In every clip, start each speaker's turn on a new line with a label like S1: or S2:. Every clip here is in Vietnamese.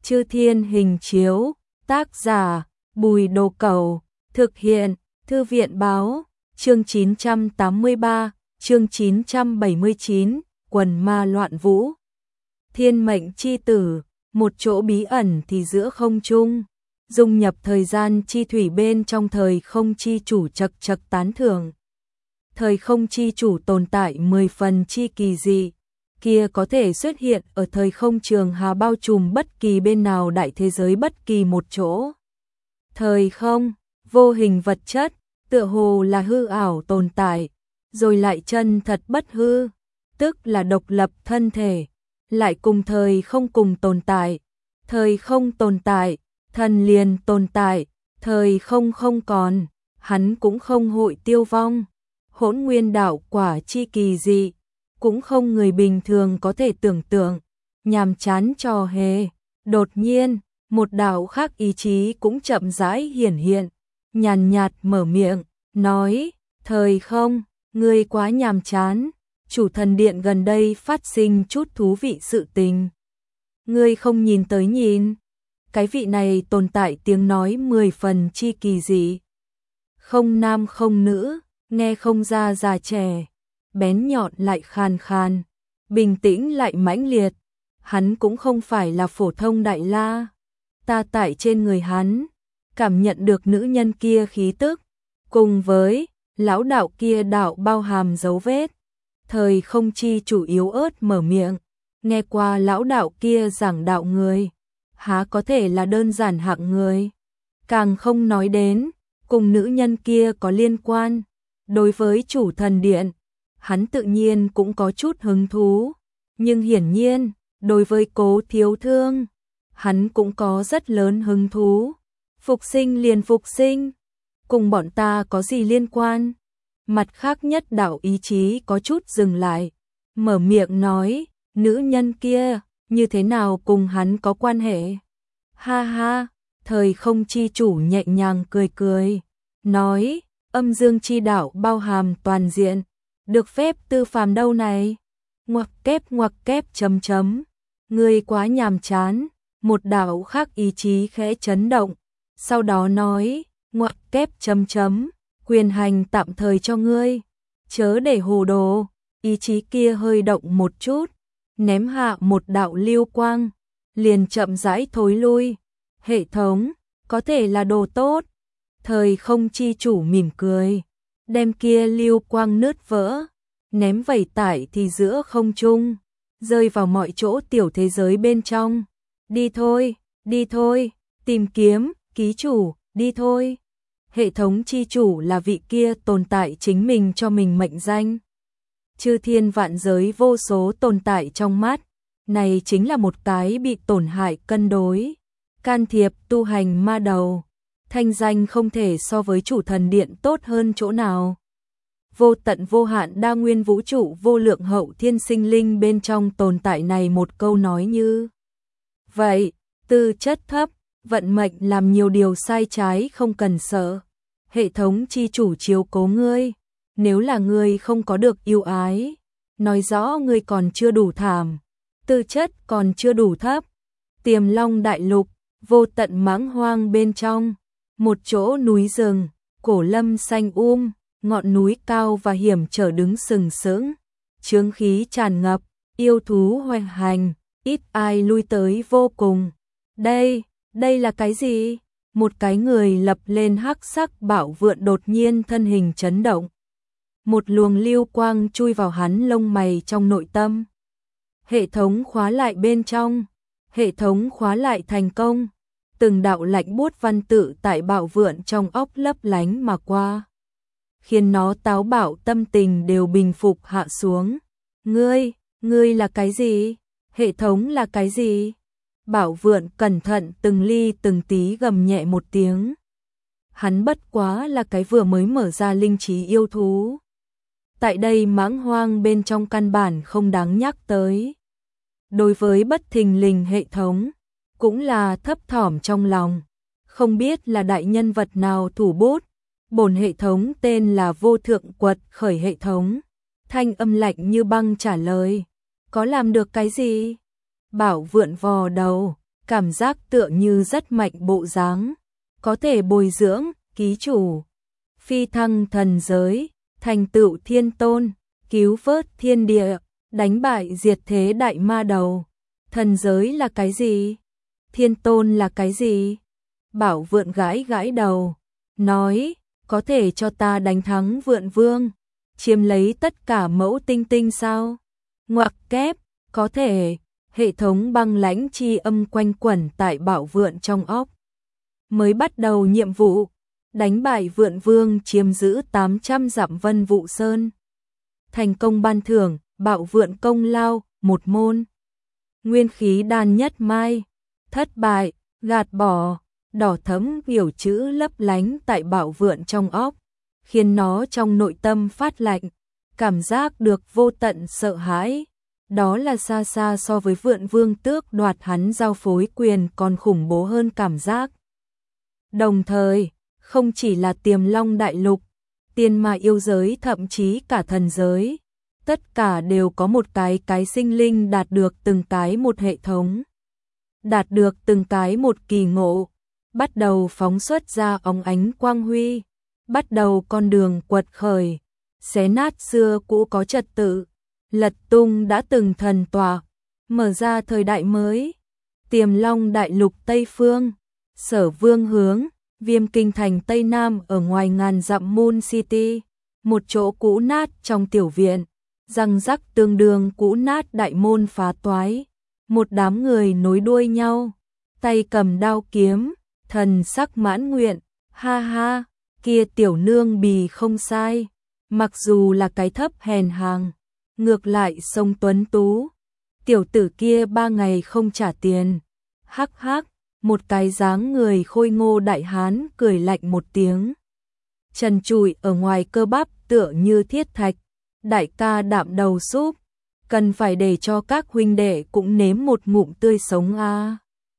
S1: Chư Thiên Hình Chiếu, tác giả Bùi Đồ Cẩu, thực hiện Thư viện Báo, chương 983, chương 979, quần ma loạn vũ. Thiên mệnh chi tử, một chỗ bí ẩn thì giữa không trung, dung nhập thời gian chi thủy bên trong thời không chi chủ chật chật tán thưởng. Thời không chi chủ tồn tại 10 phần chi kỳ dị, kia có thể xuất hiện ở thời không trường hà bao trùm bất kỳ bên nào đại thế giới bất kỳ một chỗ. Thời không, vô hình vật chất, tựa hồ là hư ảo tồn tại, rồi lại chân thật bất hư, tức là độc lập thân thể, lại cùng thời không cùng tồn tại. Thời không tồn tại, thần liền tồn tại, thời không không còn, hắn cũng không hội tiêu vong. Hỗn nguyên đạo quả chi kỳ dị, cũng không người bình thường có thể tưởng tượng, nhàm chán trò hề. Đột nhiên, một đạo khác ý chí cũng chậm rãi hiển hiện, nhàn nhạt mở miệng, nói, thời không, ngươi quá nhàm chán, chủ thần điện gần đây phát sinh chút thú vị sự tình. Ngươi không nhìn tới nhìn, cái vị này tồn tại tiếng nói 10 phần chi kỳ dị. Không nam không nữ, nghe không ra già trẻ, bén nhọn lại khàn khàn, bình tĩnh lại mãnh liệt. Hắn cũng không phải là phổ thông đại la. Ta tại trên người hắn, cảm nhận được nữ nhân kia khí tức, cùng với lão đạo kia đạo bao hàm dấu vết. Thời không chi chủ yếu ớt mở miệng, nghe qua lão đạo kia giảng đạo người, há có thể là đơn giản hạng người. Càng không nói đến, cùng nữ nhân kia có liên quan. Đối với chủ thần điện, hắn tự nhiên cũng có chút hứng thú, nhưng hiển nhiên, đối với Cố Thiếu Thương, hắn cũng có rất lớn hứng thú. Phục sinh liền phục sinh, cùng bọn ta có gì liên quan? Mặt khác nhất đạo ý chí có chút dừng lại, mở miệng nói, nữ nhân kia, như thế nào cùng hắn có quan hệ? Ha ha, thời không chi chủ nhẹ nhàng cười cười, nói, âm dương chi đạo bao hàm toàn diện, được phép tư phàm đâu này? Ngoặc kép chấm chấm, ngươi quá nhàm chán. Một đạo khác ý chí khẽ chấn động, sau đó nói, ngoặc kép chấm chấm, quyền hành tạm thời cho ngươi, chớ để hồ đồ. Ý chí kia hơi động một chút, ném hạ một đạo lưu quang, liền chậm rãi thối lui. Hệ thống, có thể là đồ tốt. Thời không chi chủ mỉm cười, đem kia lưu quang nứt vỡ, ném vẩy tải thì giữa không trung, rơi vào mọi chỗ tiểu thế giới bên trong. Đi thôi, tìm kiếm, ký chủ, đi thôi. Hệ thống chi chủ là vị kia tồn tại chính mình cho mình mệnh danh. Chư thiên vạn giới vô số tồn tại trong mắt, này chính là một cái bị tổn hại cân đối, can thiệp tu hành ma đầu. Thanh danh không thể so với chủ thần điện tốt hơn chỗ nào. Vô tận vô hạn đa nguyên vũ trụ vô lượng hậu thiên sinh linh bên trong tồn tại này một câu nói như vậy, tư chất thấp, vận mệnh làm nhiều điều sai trái không cần sợ. Hệ thống chi chủ chiếu cố ngươi, nếu là ngươi không có được yêu ái, nói rõ ngươi còn chưa đủ thảm, tư chất còn chưa đủ thấp. Tiềm Long đại lục, vô tận mãng hoang bên trong, một chỗ núi rừng, cổ lâm xanh ngọn núi cao và hiểm trở đứng sừng sững, chướng khí tràn ngập, yêu thú hoành hành, ít ai lui tới vô cùng. Đây là cái gì? Một cái người lập lên hắc sắc bảo vượn đột nhiên thân hình chấn động. Một luồng lưu quang chui vào hắn lông mày trong nội tâm. Hệ thống khóa lại bên trong. Hệ thống khóa lại thành công. Từng đạo lạnh buốt văn tự tại bảo vượn trong óc lấp lánh mà qua, khiến nó táo bạo tâm tình đều bình phục hạ xuống. Ngươi là cái gì? Hệ thống là cái gì? Bảo vượn cẩn thận từng ly từng tí gầm nhẹ một tiếng. Hắn bất quá là cái vừa mới mở ra linh trí yêu thú. Tại đây mãng hoang bên trong căn bản không đáng nhắc tới. Đối với bất thình lình hệ thống, cũng là thấp thỏm trong lòng. Không biết là đại nhân vật nào thủ bút. Bổn hệ thống tên là Vô Thượng Quật Khởi hệ thống. Thanh âm lạnh như băng trả lời. Có làm được cái gì? Bảo vượn vò đầu, cảm giác tựa như rất mạnh bộ dáng, có thể bồi dưỡng, ký chủ, phi thăng thần giới, thành tựu thiên tôn, cứu vớt thiên địa, đánh bại diệt thế đại ma đầu. Thần giới là cái gì? Thiên tôn là cái gì? Bảo Vượn gãi gãi đầu, nói, có thể cho ta đánh thắng Vượn Vương, chiếm lấy tất cả mẫu tinh tinh sao? Ngoặc kép, có thể. Hệ thống băng lãnh chi âm quanh quẩn tại Bảo Vượn trong óc. Mới bắt đầu nhiệm vụ, đánh bại Vượn Vương, chiếm giữ 800 dặm Vân Vụ Sơn. Thành công ban thưởng, Bảo Vượn công lao, 1 môn. Nguyên khí đan nhất mai. Thất bại, gạt bỏ. Đỏ thẫm biểu chữ lấp lánh tại Bảo Vượn trong óc, khiến nó trong nội tâm phát lạnh, cảm giác được vô tận sợ hãi. Đó là xa xa so với Vượn Vương tước đoạt hắn giao phối quyền còn khủng bố hơn cảm giác. Đồng thời, không chỉ là Tiềm Long đại lục, tiên ma yêu giới, thậm chí cả thần giới, tất cả đều có một cái sinh linh đạt được từng cái một hệ thống, đạt được từng cái một kỳ ngộ, bắt đầu phóng xuất ra óng ánh quang huy, bắt đầu con đường quật khởi, xé nát xưa cũ có trật tự, lật tung đã từng thần tọa, mở ra thời đại mới. Tiềm Long đại lục Tây Phương, Sở Vương hướng, Viêm Kinh thành Tây Nam ở ngoài ngàn dặm Moon City, một chỗ cũ nát trong tiểu viện, răng rắc tương đương cũ nát đại môn phá toái, một đám người nối đuôi nhau, tay cầm đao kiếm, thần sắc mãn nguyện, ha ha, kia tiểu nương bì không sai, mặc dù là cái thấp hèn hàng, ngược lại sông tuấn tú, tiểu tử kia 3 ngày không trả tiền, hắc hắc, một cái dáng người khôi ngô đại hán cười lạnh một tiếng. Trần trụi ở ngoài cơ bắp tựa như thiết thạch, đại ca đạm đầu súp, cần phải để cho các huynh đệ cũng nếm một ngụm tươi sống a.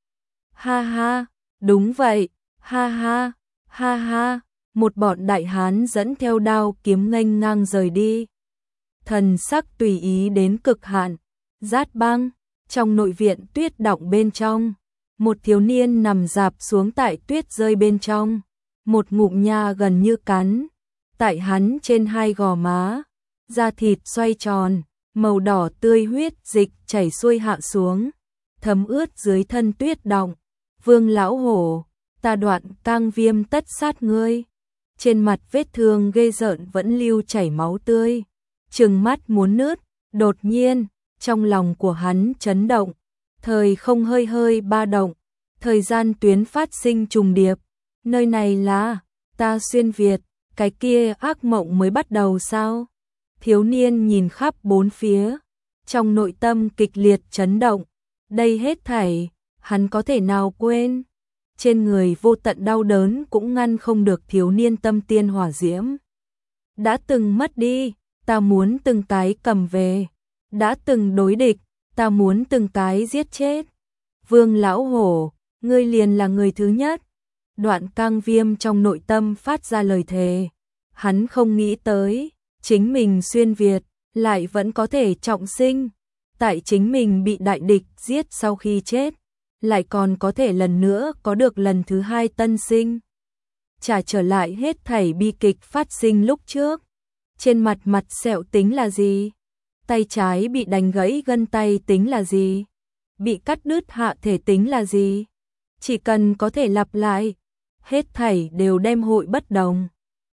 S1: Ha ha, đúng vậy, ha ha, ha ha, một bọn đại hán dẫn theo đao kiếm nghênh ngang rời đi. Thần sắc tùy ý đến cực hạn, rát băng, trong nội viện tuyết đọng bên trong, một thiếu niên nằm rạp xuống tại tuyết rơi bên trong, một ngụm nha gần như cắn, tại hắn trên hai gò má, da thịt xoay tròn, màu đỏ tươi huyết dịch chảy xuôi hạ xuống, thấm ướt dưới thân tuyết đọng. Vương lão hổ, ta Đoạn Cang Viêm tất sát ngươi. Trên mặt vết thương ghê rợn vẫn lưu chảy máu tươi, trừng mắt muốn nứt, đột nhiên, trong lòng của hắn chấn động, thời không hơi hơi ba động, thời gian tuyến phát sinh trùng điệp, nơi này là ta xuyên Việt, cái kia ác mộng mới bắt đầu sao? Thiếu niên nhìn khắp bốn phía, trong nội tâm kịch liệt chấn động, đây hết thảy, hắn có thể nào quên? Trên người vô tận đau đớn cũng ngăn không được thiếu niên tâm tiên hỏa diễm. Đã từng mất đi, ta muốn từng cái cầm về. Đã từng đối địch, ta muốn từng cái giết chết. Vương lão hổ, ngươi liền là người thứ nhất. Đoạn Cang Viêm trong nội tâm phát ra lời thề. Hắn không nghĩ tới, chính mình xuyên Việt, lại vẫn có thể trọng sinh. Tại chính mình bị đại địch giết sau khi chết, lại còn có thể lần nữa có được lần thứ hai tân sinh. Trả trở lại hết thảy bi kịch phát sinh lúc trước. Trên mặt sẹo tính là gì? Tay trái bị đánh gãy gân tay tính là gì? Bị cắt đứt hạ thể tính là gì? Chỉ cần có thể lặp lại, hết thảy đều đem hội bất đồng.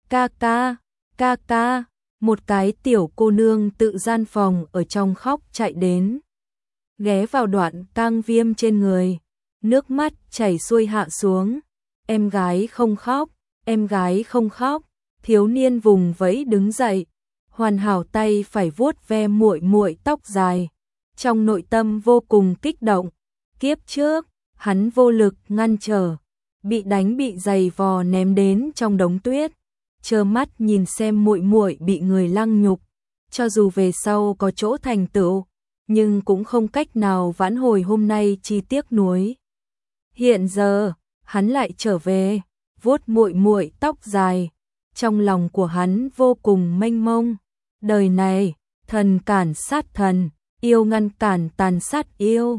S1: Ca ca, một cái tiểu cô nương tự gian phòng ở trong khóc chạy đến. Ghé vào Đoạn Cang Viêm trên người, nước mắt chảy xuôi hạ xuống. Em gái không khóc, em gái không khóc. Thiếu niên vùng vẫy đứng dậy, hoàn hảo tay phải vuốt ve muội muội tóc dài, trong nội tâm vô cùng kích động. Kiếp trước, hắn vô lực ngăn trở, bị đánh bị giày vò ném đến trong đống tuyết, trơ mắt nhìn xem muội muội bị người lăng nhục, cho dù về sau có chỗ thành tựu, nhưng cũng không cách nào vãn hồi hôm nay chi tiếc nuối. Hiện giờ, hắn lại trở về, vuốt muội muội tóc dài, trong lòng của hắn vô cùng mênh mông. Đời này, thần cản sát thần, yêu ngăn cản tàn sát yêu.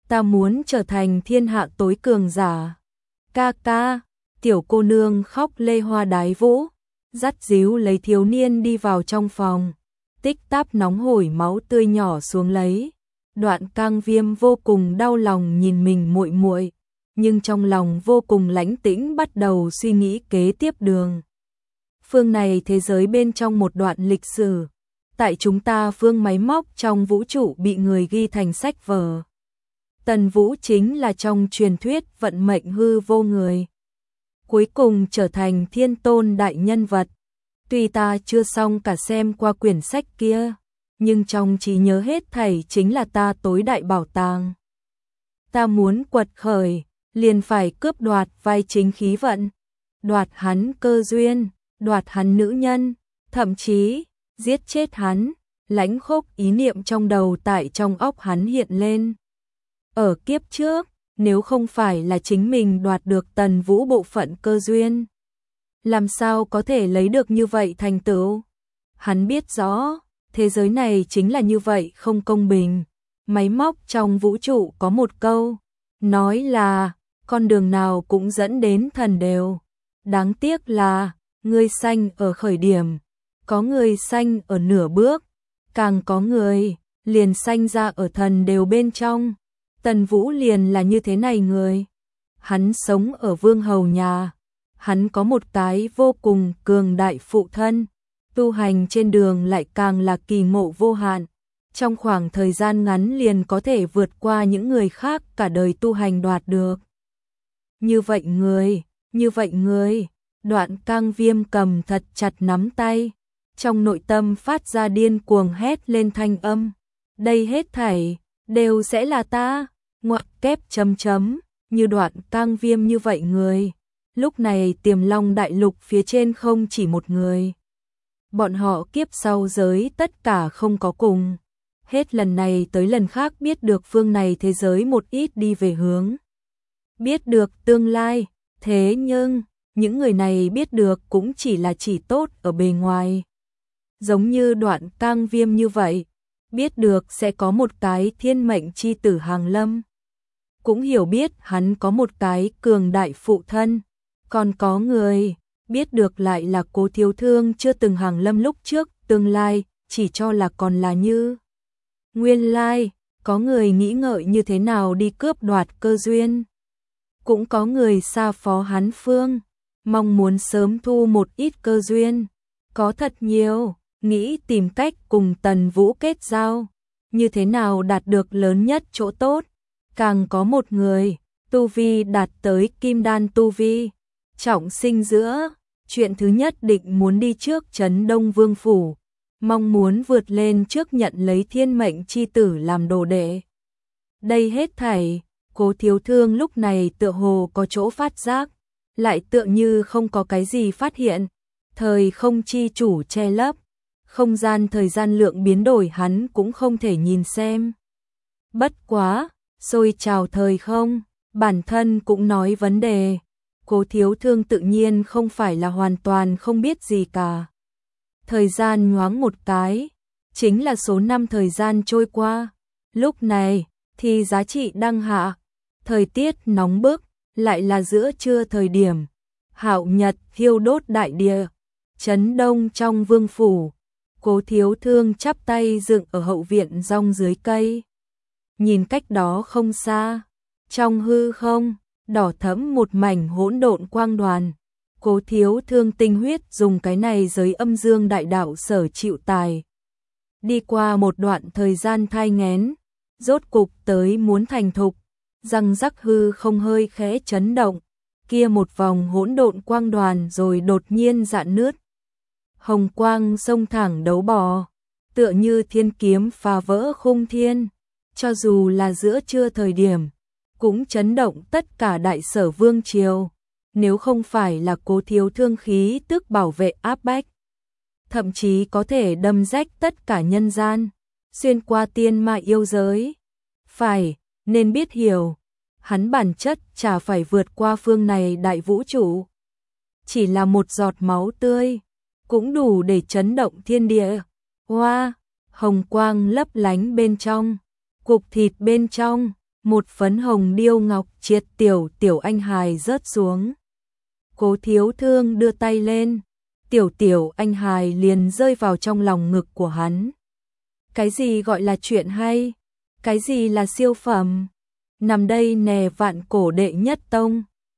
S1: ta muốn trở thành thiên hạ tối cường giả. Ca ca, tiểu cô nương khóc lê hoa đái vũ, dắt díu lấy thiếu niên đi vào trong phòng, tích táp nóng hổi máu tươi nhỏ xuống lấy. Đoạn Cang Viêm vô cùng đau lòng nhìn mình muội muội, nhưng trong lòng vô cùng lãnh tĩnh bắt đầu suy nghĩ kế tiếp đường. Phương này thế giới bên trong một đoạn lịch sử, tại chúng ta phương máy móc trong vũ trụ bị người ghi thành sách vở. Tần Vũ chính là trong truyền thuyết vận mệnh hư vô người, cuối cùng trở thành thiên tôn đại nhân vật. Tuy ta chưa xong cả xem qua quyển sách kia, nhưng trong trí nhớ hết thảy chính là ta tối đại bảo tàng. Ta muốn quật khởi, liền phải cướp đoạt vai chính khí vận, đoạt hắn cơ duyên, đoạt hắn nữ nhân, thậm chí giết chết hắn. Lãnh Khốc ý niệm trong đầu tại trong óc hắn hiện lên. Ở kiếp trước, nếu không phải là chính mình đoạt được Tần Vũ bộ phận cơ duyên, làm sao có thể lấy được như vậy thành tựu? Hắn biết rõ, thế giới này chính là như vậy không công bình. Máy móc trong vũ trụ có một câu, nói là con đường nào cũng dẫn đến thần đều. Đáng tiếc là, người sanh ở khởi điểm, có người sanh ở nửa bước, càng có người liền sanh ra ở thần đều bên trong. Tần Vũ liền là như thế này người. Hắn sống ở vương hầu nhà, hắn có một cái vô cùng cường đại phụ thân, tu hành trên đường lại càng là kỳ ngộ vô hạn. Trong khoảng thời gian ngắn liền có thể vượt qua những người khác cả đời tu hành đoạt được. Như vậy người, Đoạn Cang Viêm cầm thật chặt nắm tay, trong nội tâm phát ra điên cuồng hét lên thanh âm. Đây hết thảy đều sẽ là ta, ngoặc kép chấm chấm, như Đoạn Cang Viêm như vậy người. Lúc này Tiềm Long đại lục phía trên không chỉ một người. Bọn họ kiếp sau giới tất cả không có cùng. Hết lần này tới lần khác biết được phương này thế giới một ít đi về hướng. Biết được tương lai, thế nhưng, những người này biết được cũng chỉ là chỉ tốt ở bề ngoài. Giống như Đoạn Cang Viêm như vậy, biết được sẽ có một cái thiên mệnh chi tử hàng lâm. Cũng hiểu biết hắn có một cái cường đại phụ thân. Còn có người, biết được lại là Cố Thiếu Thương chưa từng hàng lâm lúc trước, tương lai, chỉ cho là còn là như. Nguyên lai, có người nghĩ ngợi như thế nào đi cướp đoạt cơ duyên. Cũng có người xa phó hắn phương, mong muốn sớm thu một ít cơ duyên. Có thật nhiều, nghĩ tìm cách cùng Tần Vũ kết giao, như thế nào đạt được lớn nhất chỗ tốt. Càng có một người, tu vi đạt tới kim đan tu vi, trọng sinh giữa, chuyện thứ nhất định muốn đi trước Trấn Đông Vương phủ, mong muốn vượt lên trước nhận lấy thiên mệnh chi tử làm đồ đệ. Đây hết thảy, Cố Thiếu Thương lúc này tựa hồ có chỗ phát giác, lại tựa như không có cái gì phát hiện. Thời không chi chủ che lấp, không gian thời gian lượng biến đổi hắn cũng không thể nhìn xem. Bất quá, xôi trào thời không, bản thân cũng nói vấn đề. Cố Thiếu Thương tự nhiên không phải là hoàn toàn không biết gì cả. Thời gian nhoáng một cái, chính là số năm thời gian trôi qua. Lúc này, thì giá trị đăng hạ, thời tiết nóng bức, lại là giữa trưa thời điểm. Hạo nhật thiêu đốt đại địa, Trấn Đông trong vương phủ. Cố Thiếu Thương chắp tay dựng ở hậu viện rong dưới cây. Nhìn cách đó không xa, trong hư không, đỏ thẫm một mảnh hỗn độn quang đoàn. Cố Thiếu Thương tinh huyết dùng cái này giới âm dương đại đạo sở chịu tài. Đi qua một đoạn thời gian thai nghén, rốt cục tới muốn thành thục, răng rắc hư không hơi khẽ chấn động, kia một vòng hỗn độn quang đoàn rồi đột nhiên rạn nứt. Hồng quang xông thẳng đấu bò, tựa như thiên kiếm phá vỡ khung thiên, cho dù là giữa trưa thời điểm, cũng chấn động tất cả đại sở vương triều. Nếu không phải là Cố Thiếu Thương khí tức bảo vệ áp bách, thậm chí có thể đâm rách tất cả nhân gian, xuyên qua tiên ma yêu giới. Phải, nên biết hiểu, hắn bản chất chả phải vượt qua phương này đại vũ trụ. Chỉ là một giọt máu tươi, cũng đủ để chấn động thiên địa. Hoa, hồng quang lấp lánh bên trong, cục thịt bên trong, một phấn hồng điêu ngọc triệt tiểu anh hài rớt xuống. Cố Thiếu Thương đưa tay lên, tiểu anh hài liền rơi vào trong lòng ngực của hắn. Cái gì gọi là chuyện hay? Cái gì là siêu phẩm? Nằm đây nè, vạn cổ đệ nhất tông.